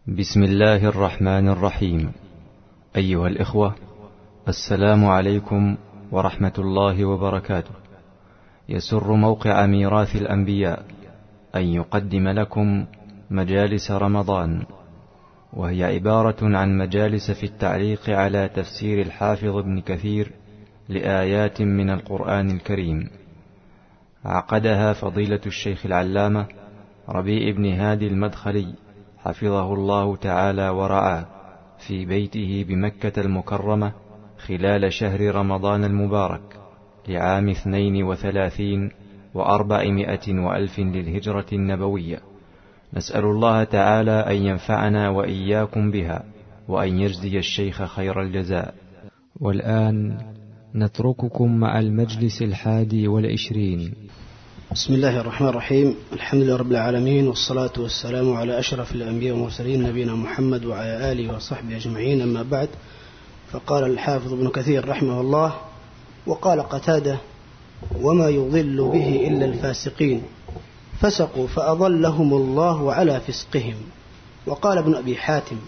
بسم الله الرحمن الرحيم. أيها الإخوة، السلام عليكم ورحمة الله وبركاته. يسر موقع ميراث الأنبياء أن يقدم لكم مجالس رمضان، وهي عبارة عن مجالس في التعليق على تفسير الحافظ ابن كثير لآيات من القرآن الكريم. عقدها فضيلة الشيخ العلامة ربيع بن هادي المدخلي حفظه الله تعالى ورعاه في بيته بمكة المكرمة خلال شهر رمضان المبارك لعام 32 و400 وألف للهجرة النبوية. نسأل الله تعالى أن ينفعنا وإياكم بها، وأن يجزي الشيخ خير الجزاء. والآن نترككم مع المجلس 21. بسم الله الرحمن الرحيم. الحمد لله رب العالمين، والصلاة والسلام على أشرف الأنبياء والمرسلين نبينا محمد وعلى آله وصحبه أجمعين، أما بعد. فقال الحافظ ابن كثير رحمه الله: وقال قتادة: وما يضل به إلا الفاسقين، فسقوا فأضلهم الله على فسقهم. وقال ابن أبي حاتم: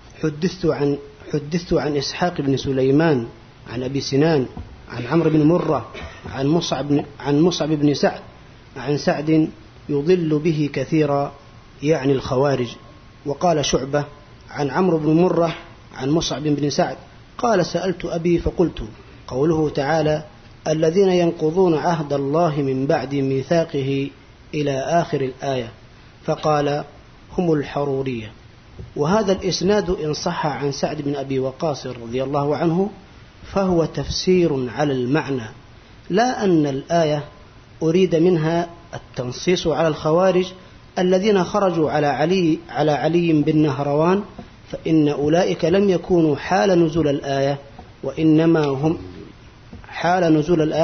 حدثت عن إسحاق بن سليمان عن أبي سنان عن عمرو بن مرة عن مصعب بن سعد عن سعد يضل به كثيرا، يعني الخوارج. وقال شعبة عن عمرو بن مرة عن مصعب بن سعد قال: سألت أبي فقلت: قوله تعالى: الذين ينقضون عهد الله من بعد ميثاقه إلى آخر الآية، فقال: هم الحرورية. وهذا الإسناد إن صح عن سعد بن أبي وقاص رضي الله عنه فهو تفسير على المعنى، لا أن الآية أريد منها التنصيص على الخوارج الذين خرجوا على علي بن نهروان، فإن أولئك لم يكونوا حال نزول الآية، وإنما هم حال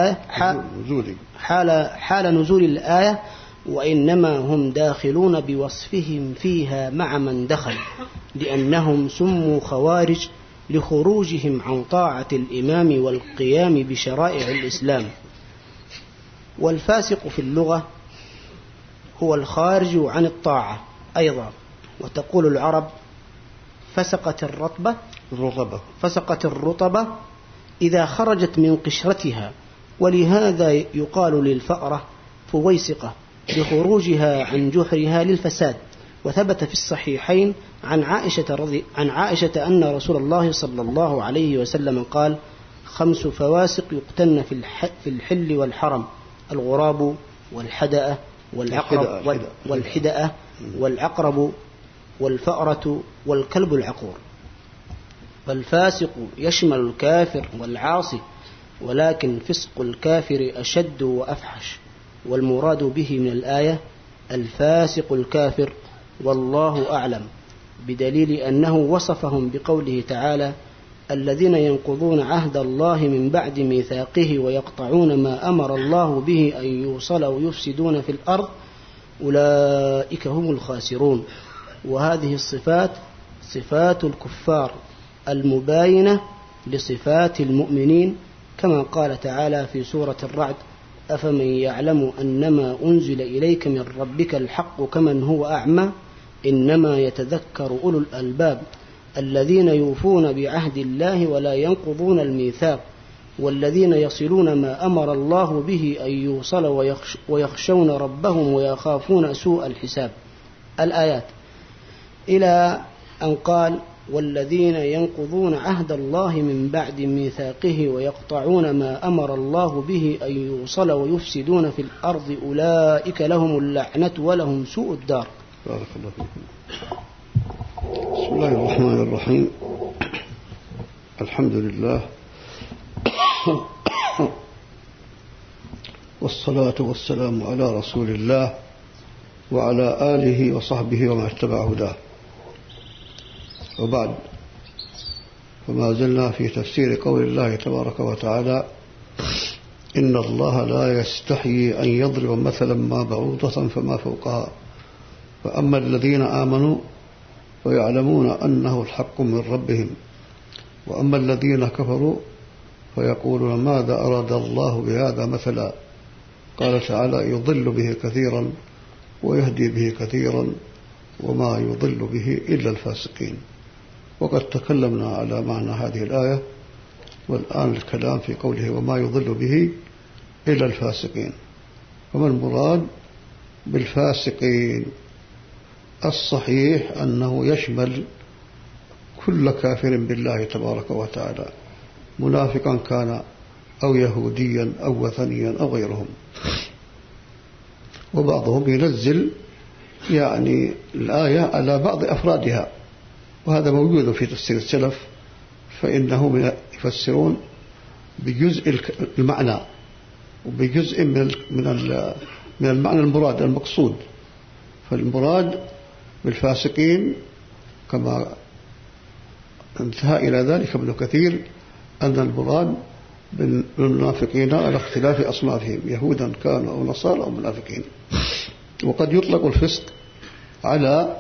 نزول الآية وإنما هم داخلون بوصفهم فيها مع من دخل، لأنهم سموا خوارج لخروجهم عن طاعة الإمام والقيام بشرائع الإسلام. والفاسق في اللغة هو الخارج عن الطاعة أيضا. وتقول العرب: فسقت الرطبة إذا خرجت من قشرتها. ولهذا يقال للفأرة فويسقة لخروجها عن جحرها للفساد. وثبت في الصحيحين عن عائشة أن رسول الله صلى الله عليه وسلم قال: 5 فواسق يقتلن في الحل والحرم: الغراب والحدأة والعقرب والفأرة والكلب العقور. فالفاسق يشمل الكافر والعاصي، ولكن فسق الكافر أشد وأفحش، والمراد به من الآية الفاسق الكافر، والله أعلم، بدليل أنه وصفهم بقوله تعالى: الذين ينقضون عهد الله من بعد ميثاقه ويقطعون ما أمر الله به أن يوصل ويفسدون في الأرض أولئك هم الخاسرون. وهذه الصفات صفات الكفار المباينة لصفات المؤمنين، كما قال تعالى في سورة الرعد: أفمن يعلم أنما أنزل إليك من ربك الحق كمن هو أعمى إنما يتذكر أولو الألباب الذين يوفون بعهد الله ولا ينقضون الميثاق والذين يصلون ما أمر الله به أن يوصل ويخشون ربهم ويخافون سوء الحساب. الآيات إلى أن قال: والذين ينقضون عهد الله من بعد ميثاقه ويقطعون ما أمر الله به أن يوصل ويفسدون في الأرض أولئك لهم اللعنة ولهم سوء الدار. بارك الله فيكم. بسم الله الرحمن الرحيم. الحمد لله، والصلاة والسلام على رسول الله وعلى آله وصحبه ومن اتبع هداه، وبعد. فما زلنا في تفسير قول الله تبارك وتعالى: إن الله لا يستحيي أن يضرب مثلا ما بعوضة فما فوقها، فأما الذين آمنوا ويعلمون أنه الحق من ربهم، وأما الذين كفروا فيقولون ماذا أراد الله بهذا مثلا. قال تعالى: يضل به كثيرا ويهدي به كثيرا وما يضل به إلا الفاسقين. وقد تكلمنا على معنى هذه الآية، والآن الكلام في قوله وما يضل به إلا الفاسقين. وما المراد بالفاسقين؟ الصحيح أنه يشمل كل كافر بالله تبارك وتعالى، منافقا كان أو يهوديا أو وثنيا أو غيرهم. وبعضهم ينزل يعني الآية على بعض أفرادها، وهذا موجود في تفسير السلف، فإنهم يفسرون بجزء المعنى وبجزء من المعنى المراد المقصود. فالمراد بالفاسقين كما انتهى إلى ذلك ابن كثير أن المراد بالمنافقين على اختلاف أصنافهم، يهودا كانوا أو نصارى أو منافقين. وقد يطلق الفسق على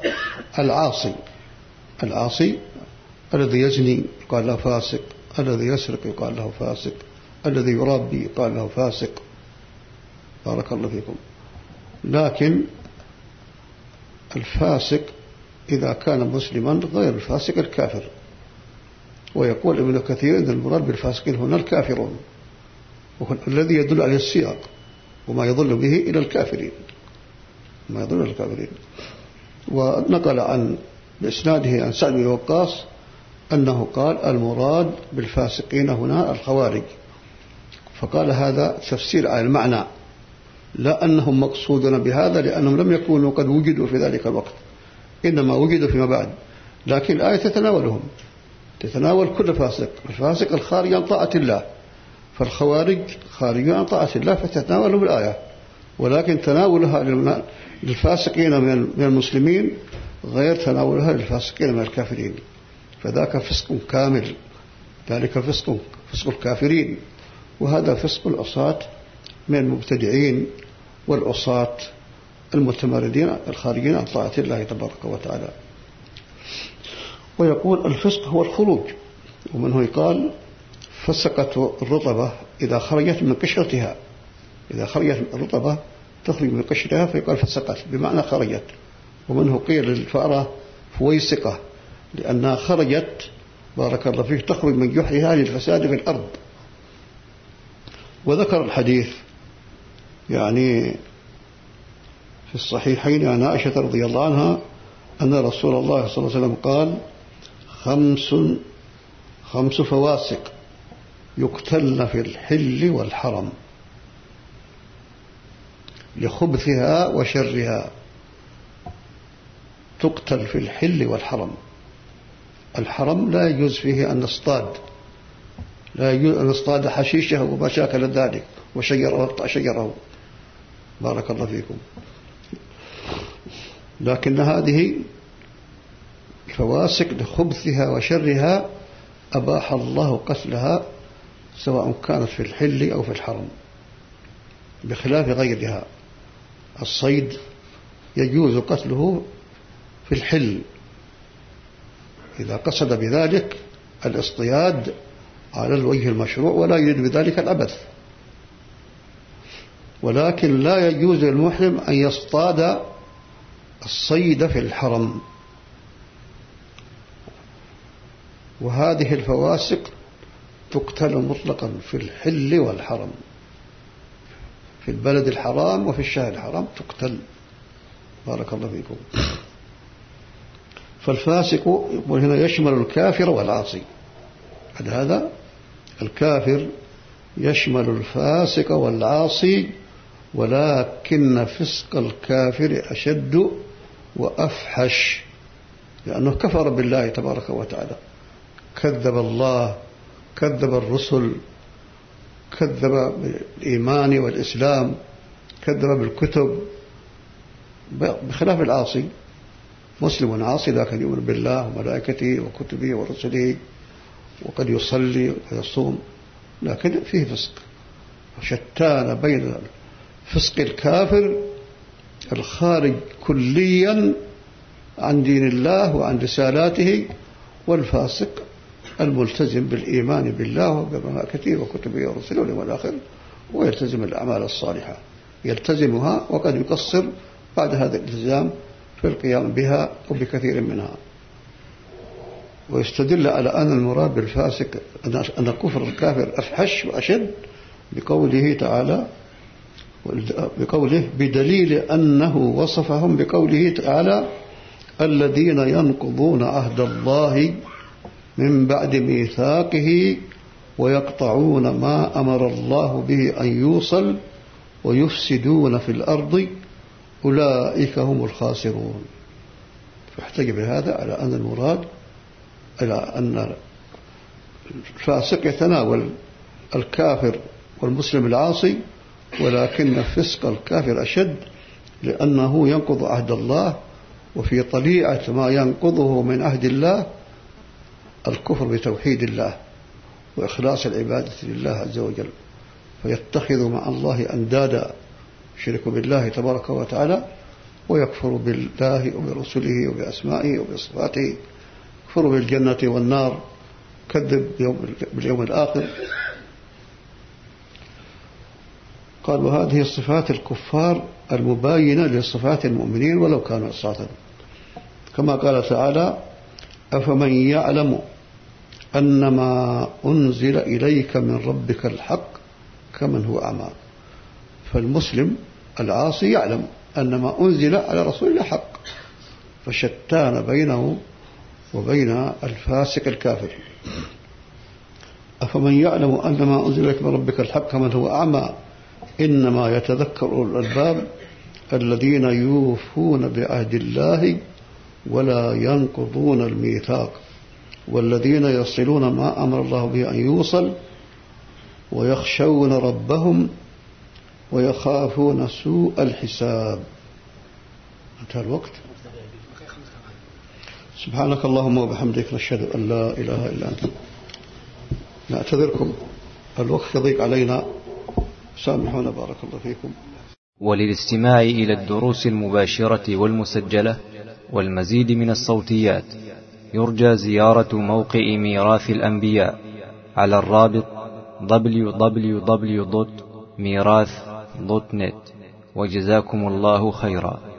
العاصي الذي يزني يقال له فاسق، الذي يسرق يقال له فاسق، الذي يرابي يقال له فاسق. بارك الله فيكم. لكن الفاسق إذا كان مسلما غير الفاسق الكافر. ويقول ابن كثير إن المراد بالفاسقين هنا الكافرون، الذي يدل عليه السياق وما يضل به إلى الكافرين، ما يضل إلى الكافرين. ونقل عن بإسناده عن سعد بن وقاص أنه قال المراد بالفاسقين هنا الخوارج، فقال هذا تفسير على المعنى، لا أنهم مقصودون بهذا لأنهم لم يكونوا قد وجدوا في ذلك الوقت، إنما وجدوا فيما بعد. لكن الآية تتناولهم، تتناول كل فاسق، الفاسق الخارج عن طاعة الله، فالخوارج خارج عن طاعة الله فتتناولهم الآية. ولكن تناولها للفاسقين من المسلمين غير تناولها للفاسقين من الكافرين، فذاك فسق كامل، ذلك فسق الكافرين، وهذا فسق العصاة من المبتدعين والعصاة المتمردين الخارجين عن طاعة الله تبارك وتعالى. ويقول الفسق هو الخروج، ومنه يقال فسقت الرطبة إذا خرجت من قشرتها، إذا خرجت الرطبة تخرج من قشرها فيقال فسقت بمعنى خرجت. ومنه قيل للفأرة فويسقة لأنها خرجت بارك الله فيك تخرج من جحرها للفساد في الأرض. وذكر الحديث يعني في الصحيحين عن عائشة رضي الله عنها أن رسول الله صلى الله عليه وسلم قال خمس فواسق يقتلن في الحل والحرم لخبثها وشرها. تقتل في الحل والحرم. الحرم لا يجوز فيه أن نصطاد، لا يجوز أن نصطاد حشيشه وما شاكل ذلك وشجره وقطع شجره بارك الله فيكم. لكن هذه فواسق لخبثها وشرها أباح الله قتلها سواء كانت في الحل أو في الحرم، بخلاف غيرها. الصيد يجوز قتله في الحل إذا قصد بذلك الاصطياد على الوجه المشروع ولا يريد بذلك العبث. ولكن لا يجوز للمحرم أن يصطاد الصيد في الحرم. وهذه الفواسق تقتل مطلقا في الحل والحرم، في البلد الحرام وفي الشهر الحرام تقتل بارك الله فيكم. فالفاسق هنا يشمل الكافر والعاصي، هذا الكافر يشمل الفاسق والعاصي، ولكن فسق الكافر أشد وأفحش لأنه كفر بالله تبارك وتعالى، كذب الله، كذب الرسل، كذب بالإيمان والإسلام، كذب بالكتب، بخلاف العاصي. مسلم عاصي لكن يؤمن بالله وملائكته وكتبه ورسله وقد يصلي ويصوم، لكن فيه فسق. شتان بين فسق الكافر الخارج كليا عن دين الله وعن رسالاته، والفاسق الملتزم بالإيمان بالله وبملائكته وكتبه ورسله واليوم الآخر، ويلتزم الأعمال الصالحة، يلتزمها وقد يقصر بعد هذا الالتزام في القيام بها وبكثير منها. ويستدل على أن المراد بالفاسق أن كفر الكافر أفحش وأشد بقوله تعالى، بدليل أنه وصفهم بقوله تعالى: الذين ينقضون عهد الله من بعد ميثاقه ويقطعون ما أمر الله به أن يوصل ويفسدون في الأرض أولئك هم الخاسرون. فاحتج بهذا على أن المراد على أن الفاسق يتناول الكافر والمسلم العاصي، ولكن فسق الكافر أشد لأنه ينقض عهد الله، وفي طليعة ما ينقضه من عهد الله الكفر بتوحيد الله وإخلاص العبادة لله عز وجل، فيتخذ مع الله أندادا يشرك بالله تبارك وتعالى، ويكفر بالله وبرسله وبأسمائه وبصفاته، يكفر بالجنة والنار، كذب باليوم الآخر. قال: وهذه الصفات الكفار المباينة لصفات المؤمنين ولو كانوا عصاة، كما قال تعالى: أفمن يعلم أنما أنزل إليك من ربك الحق كمن هو أعمى. فالمسلم العاصي يعلم أن ما أنزل على رسول الله حق، فشتان بينه وبين الفاسق الكافر. أفمن يعلم أن ما أنزل إليك من ربك الحق كمن هو أعمى إنما يتذكر أولو الألباب الذين يوفون بعهد الله ولا ينقضون الميثاق والذين يصلون ما أمر الله به أن يوصل ويخشون ربهم ويخافون سوء الحساب. انتهى الوقت. سبحانك اللهم وبحمدك، نشهد أن لا إله إلا أنت. نعتذركم، الوقت يضيق علينا، سامحونا، بارك الله فيكم. وللاستماع إلى الدروس المباشرة والمسجلة والمزيد من الصوتيات يرجى زيارة موقع ميراث الأنبياء على الرابط www.mirath.net. وجزاكم الله خيرا.